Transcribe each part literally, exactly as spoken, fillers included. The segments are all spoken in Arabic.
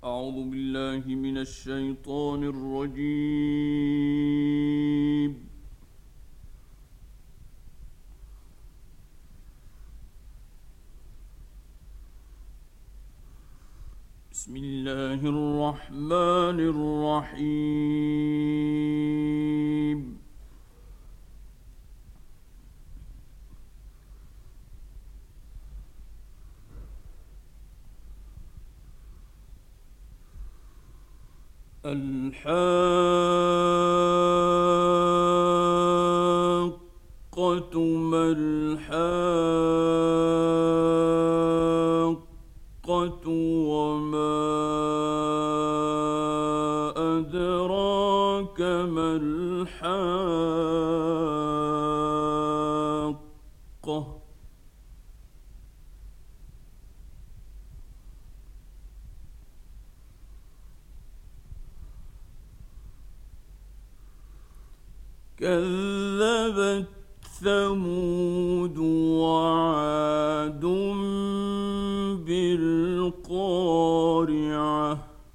أعوذ بالله من الشيطان الرجيم. بسم الله الرحمن الرحيم. الحاقة ما الحاقة وما أدراك ما الحاقة. كذبت ثمود وعاد بالقارعة.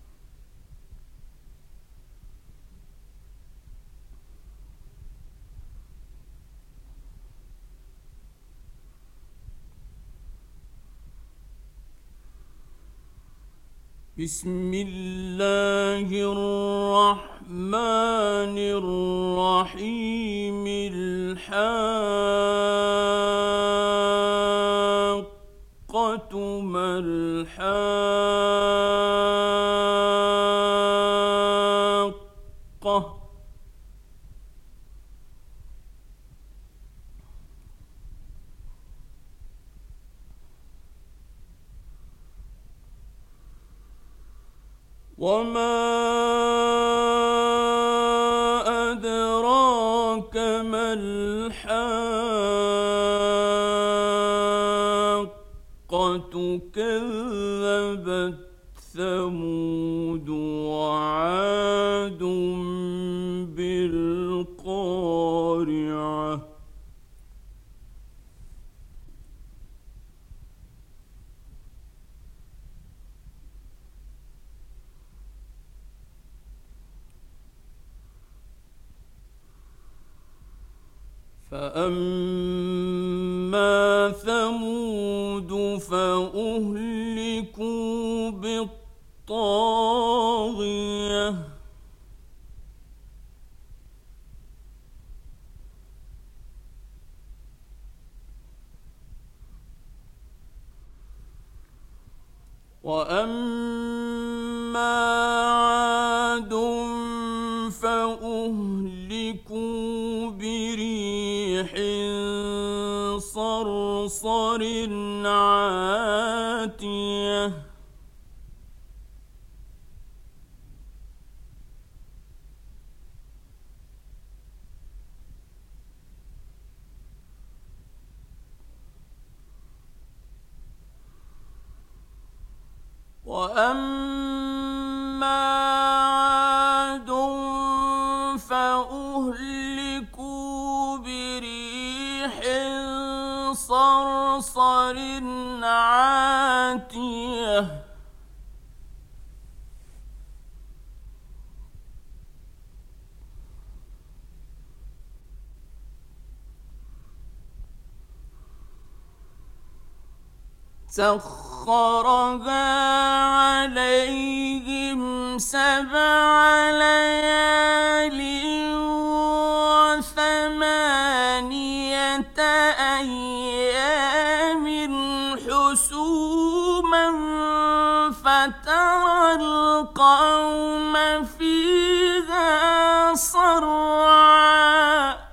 بسم الله الرحمن الرحيم. الحاقة ما الحاقة. وما أدراك ما الحاقة. كذبت ثمود وعاد بالقارعة. فأما ثمود فأهلكوا بالطاغية. وأما عاد فأهلكوا بريح صرصر عاتية. وأما عاد فأهلكوا بريح صرصر عاتية. سخرها عليهم سبع ليال وثمانية أيام حسوما فترى القوم فيها صرعا.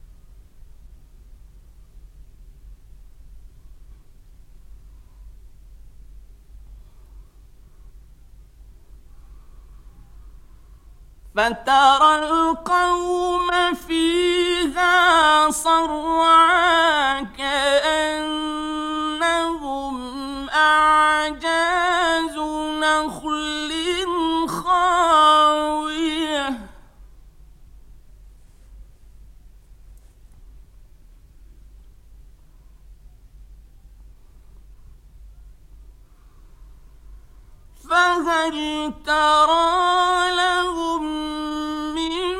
فترى القوم فيها صرعا كأنهم أعجاز نخل خاوية. ف فهل ترى لهم من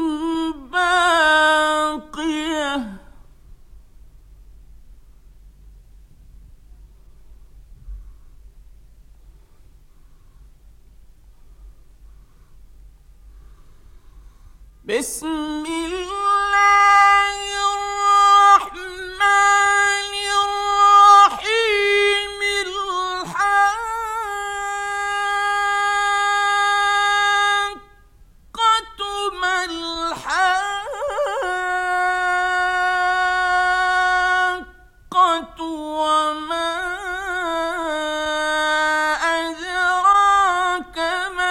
باقية بسم الله الرحمن الرحيم الحاقة ما الحاقة وما أدراك ما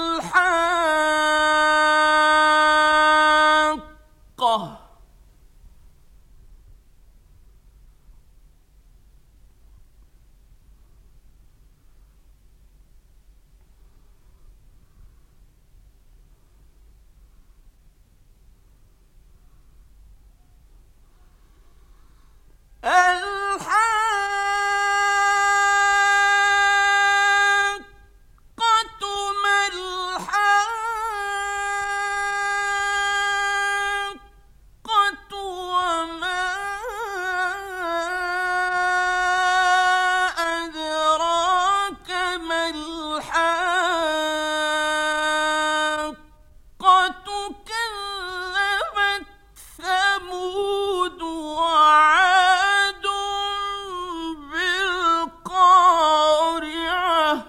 الحاقة الحاقة ما الحاقة وما أدراك ما الحاقة كذبت ثمود وعاد بالقارعة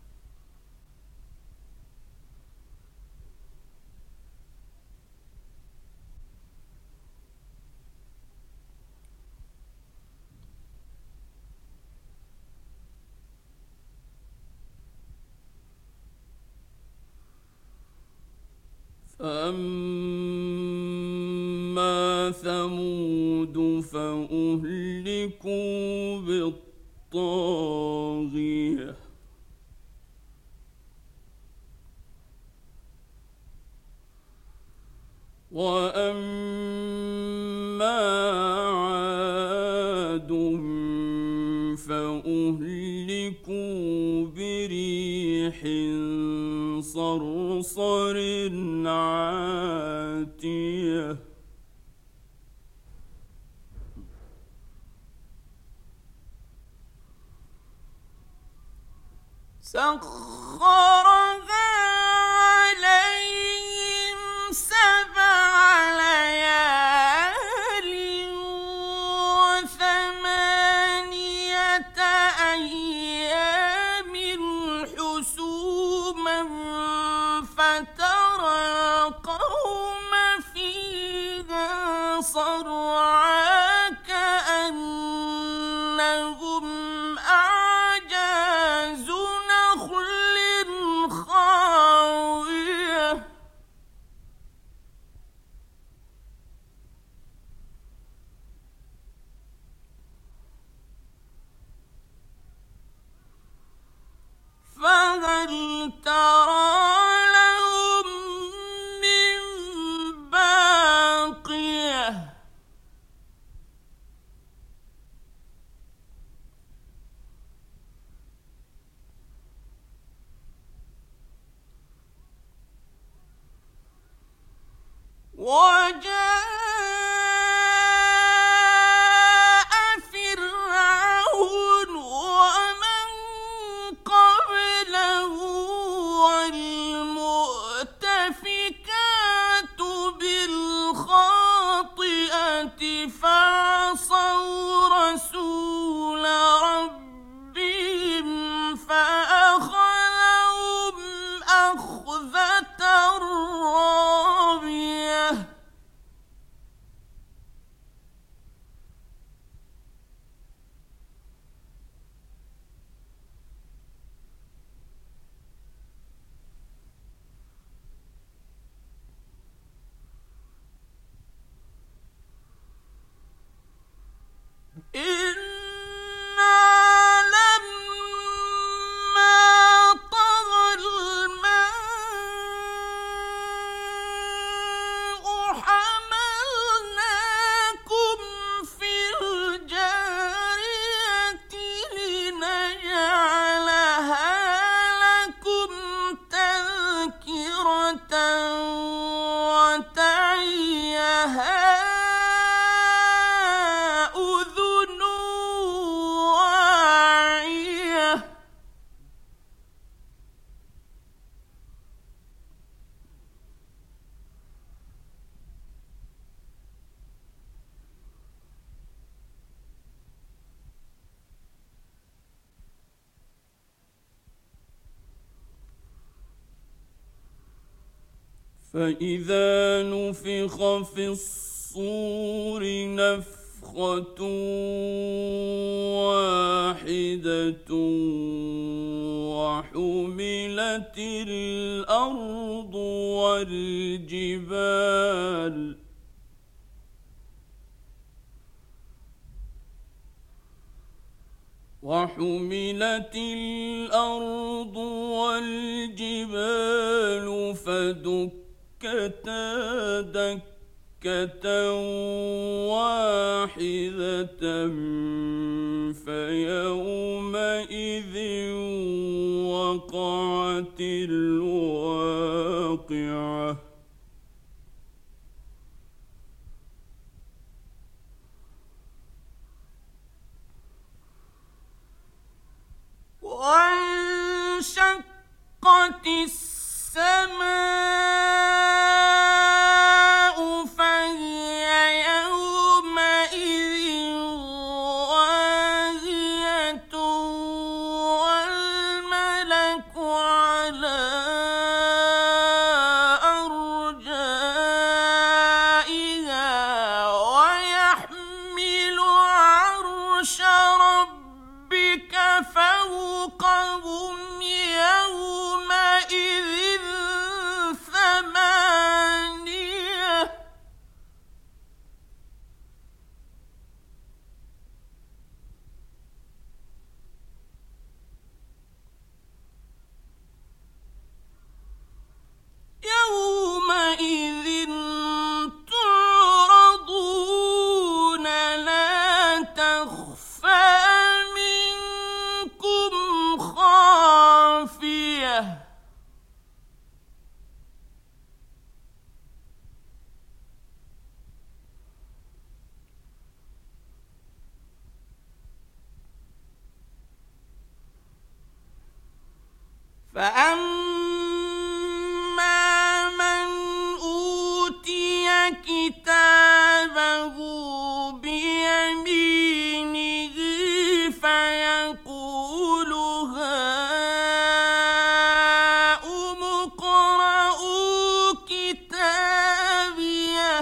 فأما ثمود فأهلكوا بالطاغية وأما عاد فأهلكوا بريح صرصر عاتية سخرها عليهم سبع ليال وثمانية أيام حسوما فترى القوم فيها صرعى كأنهم أعجاز نخل تذكرة وتعيها أذن واعية. فإذا نفخ في الصور نفخة واحدة وحملت الأرض والجبال وحملت الأرض والجبال فدكتا دكة واحدة فيومئذ وقعت الواقعة. وانشقت السماء فهي يومئذ واهية والملك على أرجائها ويحمل عرش ربك فوقهم يومئذ ثمانية. يومئذ تعرضون لا تخفى منكم خافية. فأما من أوتي كتابه بيمينه فيقول هاؤم اقرءوا كتابيه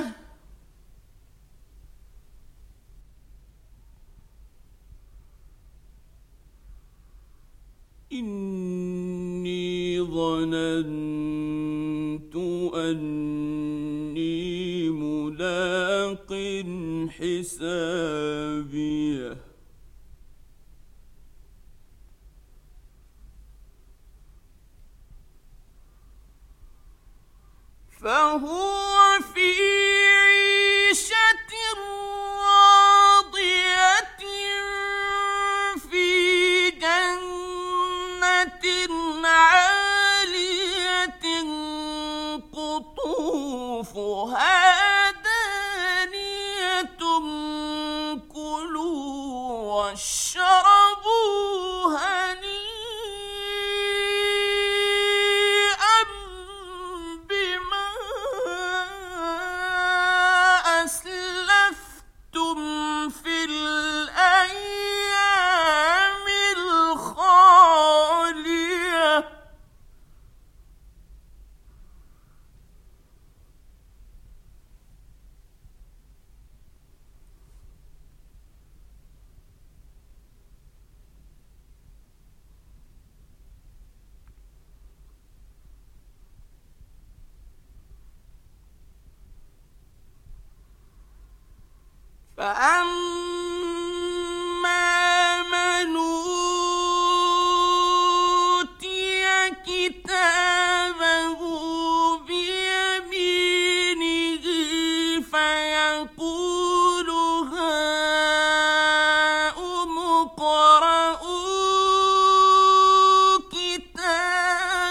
إني ظننت أني ملاق حسابيه فهو في عيشة راضية في جنة عالية قطوفها دانية كلوا واشربوا هنيئا بما أسلفتم في الأيام الخالية. فأما من أوتي كتابه بيمينه فيقول هاؤم اقرءوا كتابيه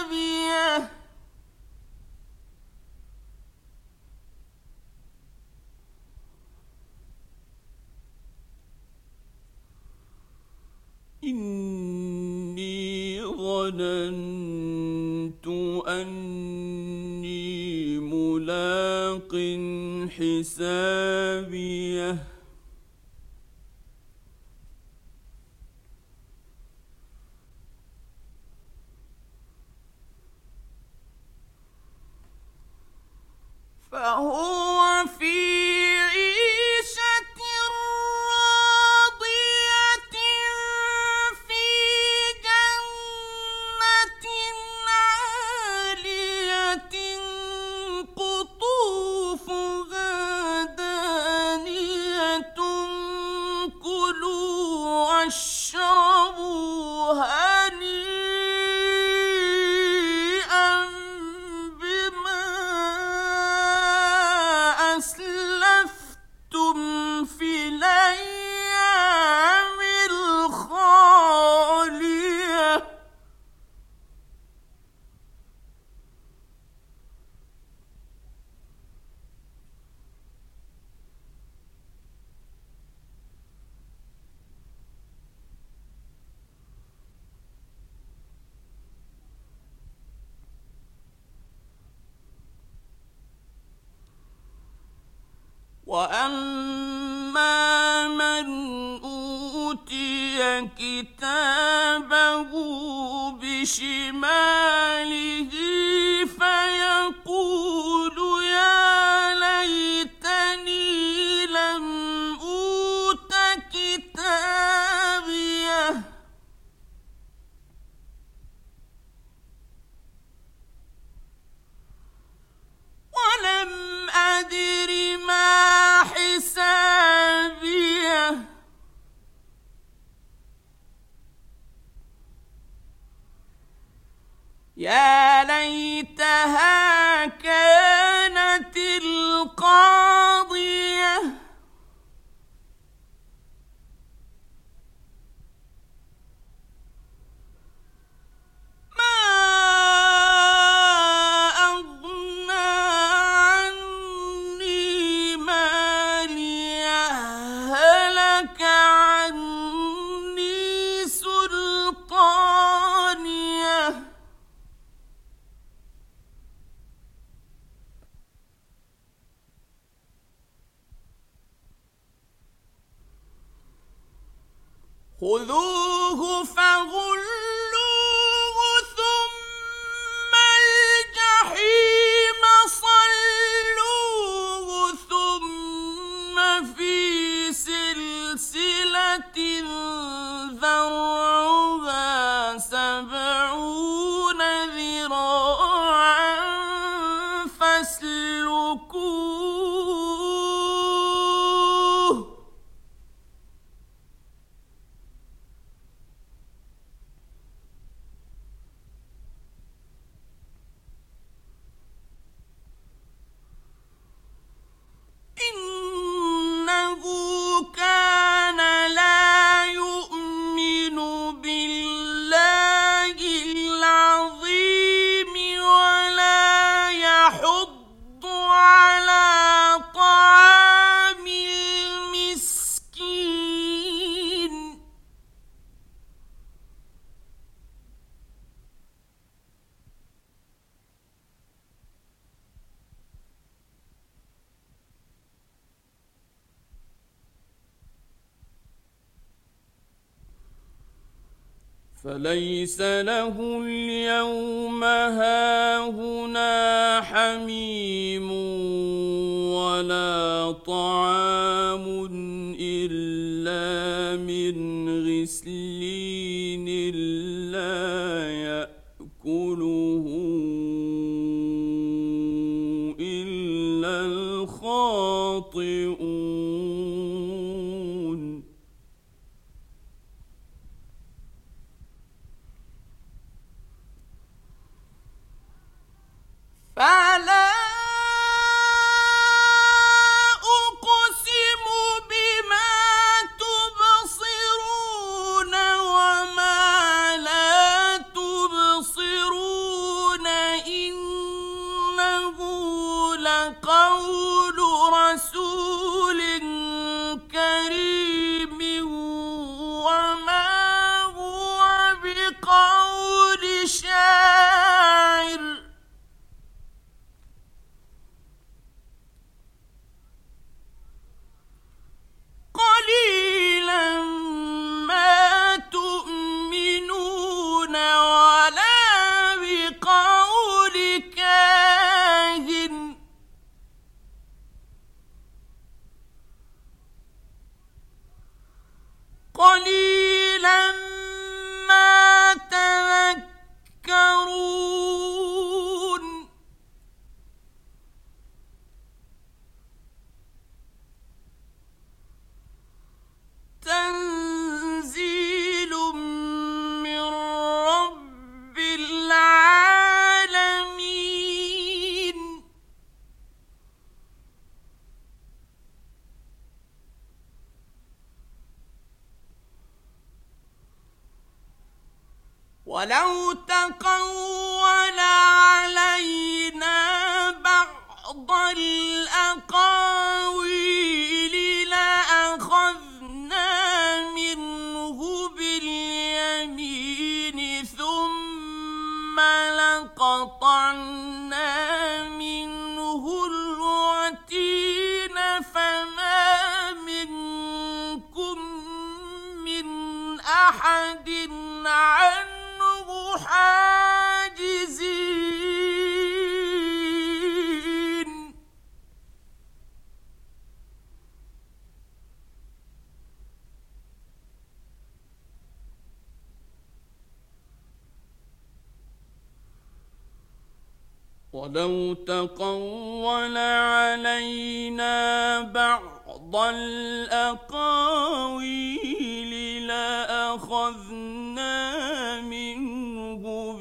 ظننت أني ملاق حسابيه فهو في عيشة راضية في جنة عالية قطوفها دانية كلوا واشربوا هنيئا بما أسلفتم في الأيام الخالية وأما من أوتي كتابه بشماله فيقول يا ليتني لم أوت كتابيه ولم أدر ما حسابيه يا ليتها كانت القاضية ما أغنى عني ماليه هلك عني سلطانيه خذوه فغلوه ثم الجحيم صلوه ثم في سلسلة ذرعها سبعون ذراعا فاسلكوه إنه كان لا يؤمن بالله العظيم ولا يحض على طعام المسكين فليس له اليوم هاهنا حميم ولا طعام إلا من غسلين لا يأكله إلا الخاطئون فلا ولو تقول علينا بعض الأقاويل لأخذنا منه باليمين ثم لقطعنا منه الوتين فما منكم من أحد عنه حاجزين ولو تقول علينا بعض الأقاويل لأخذنا منه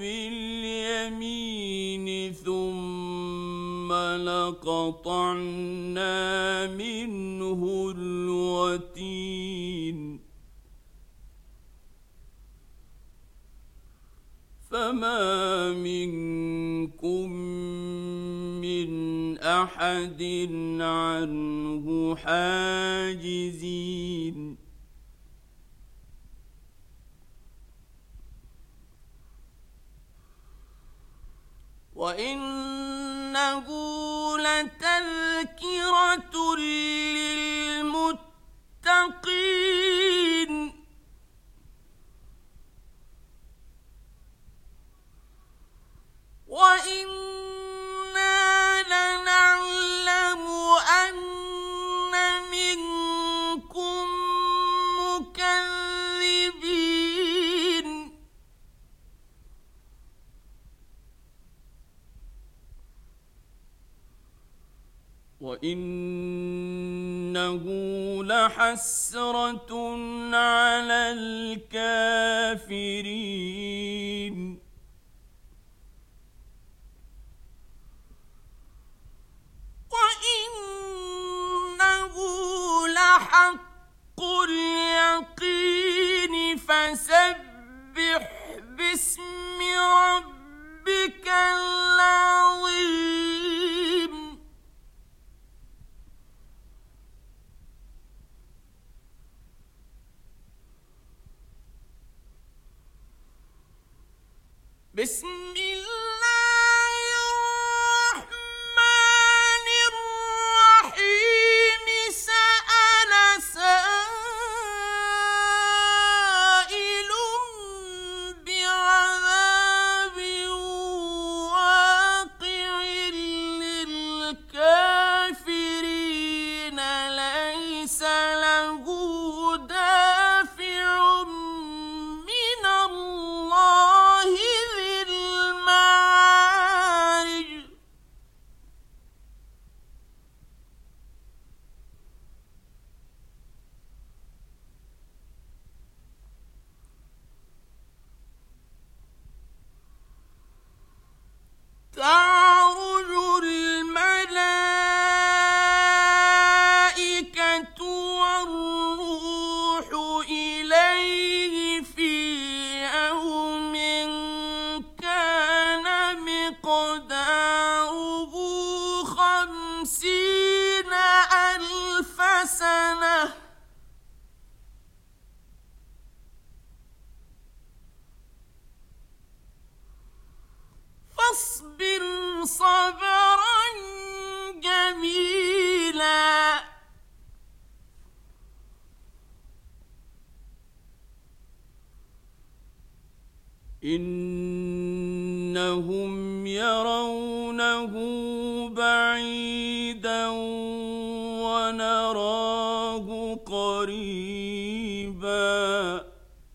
باليمين ثم لقطعنا منه الوتين فما منكم من أحد عنه حاجزين وإنه لتذكرة للمتقين وإنا لنعلم أن منكم مكذبين وإنه لحسرة على الكافرين وإنه لحق اليقين فسبح باسم ربك العظيم بسم الله الرحمن الرحيم سأل سائل بعذاب واقع للكافرين ليس له دافع من الله ذي المعارج تعرج الملائكة والروح إليه في يوم كان مقداره خمسين ألف سنة فاصبر صبرا جميلا إنهم يرونه بعيدا ونراه قريبا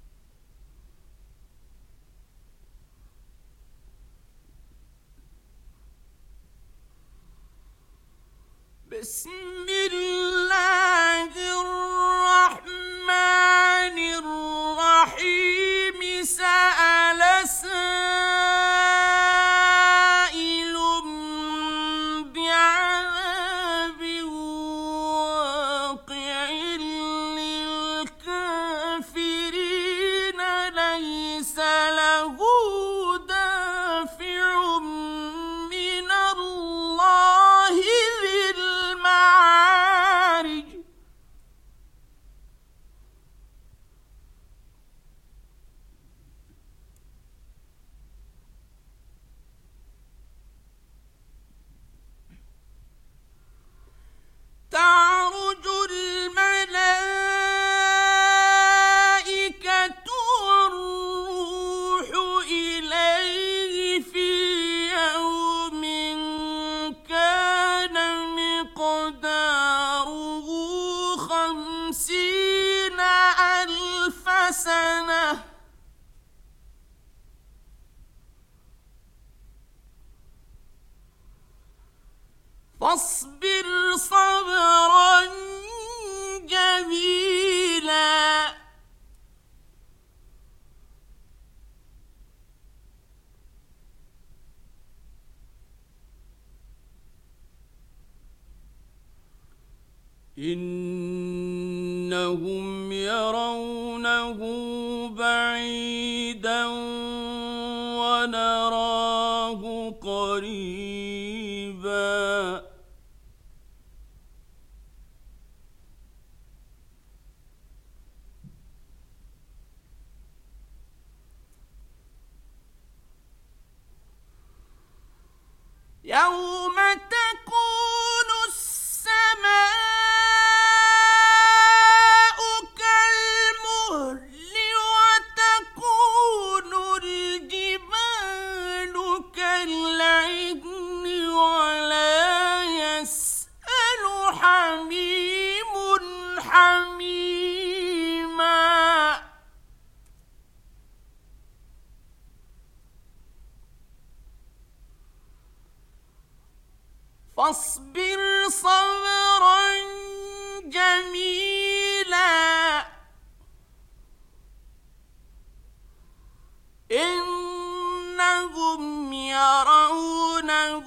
بسم الله الرحمن الرحيم سأل سائل بعذاب واقع للكافرين ليس له فاصبر صبرا جميلا إنهم يرونه بعيدا ونراه قريبا يوم تكون السماء كالمهل وتكون الجبال كالعهن ولا يسأل حميم حميما فاصبر صبرا جميلا إنهم يرونه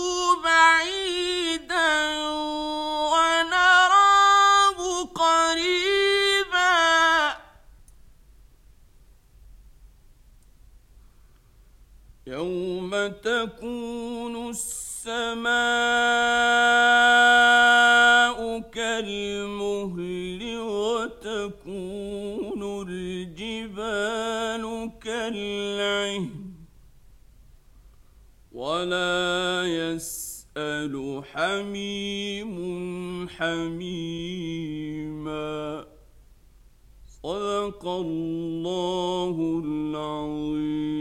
بعيدا ونراه قريبا يوم تكون السماء كالمهل وتكون الجبال كالعهن ولا يسأل حميم حميما صدق الله العظيم.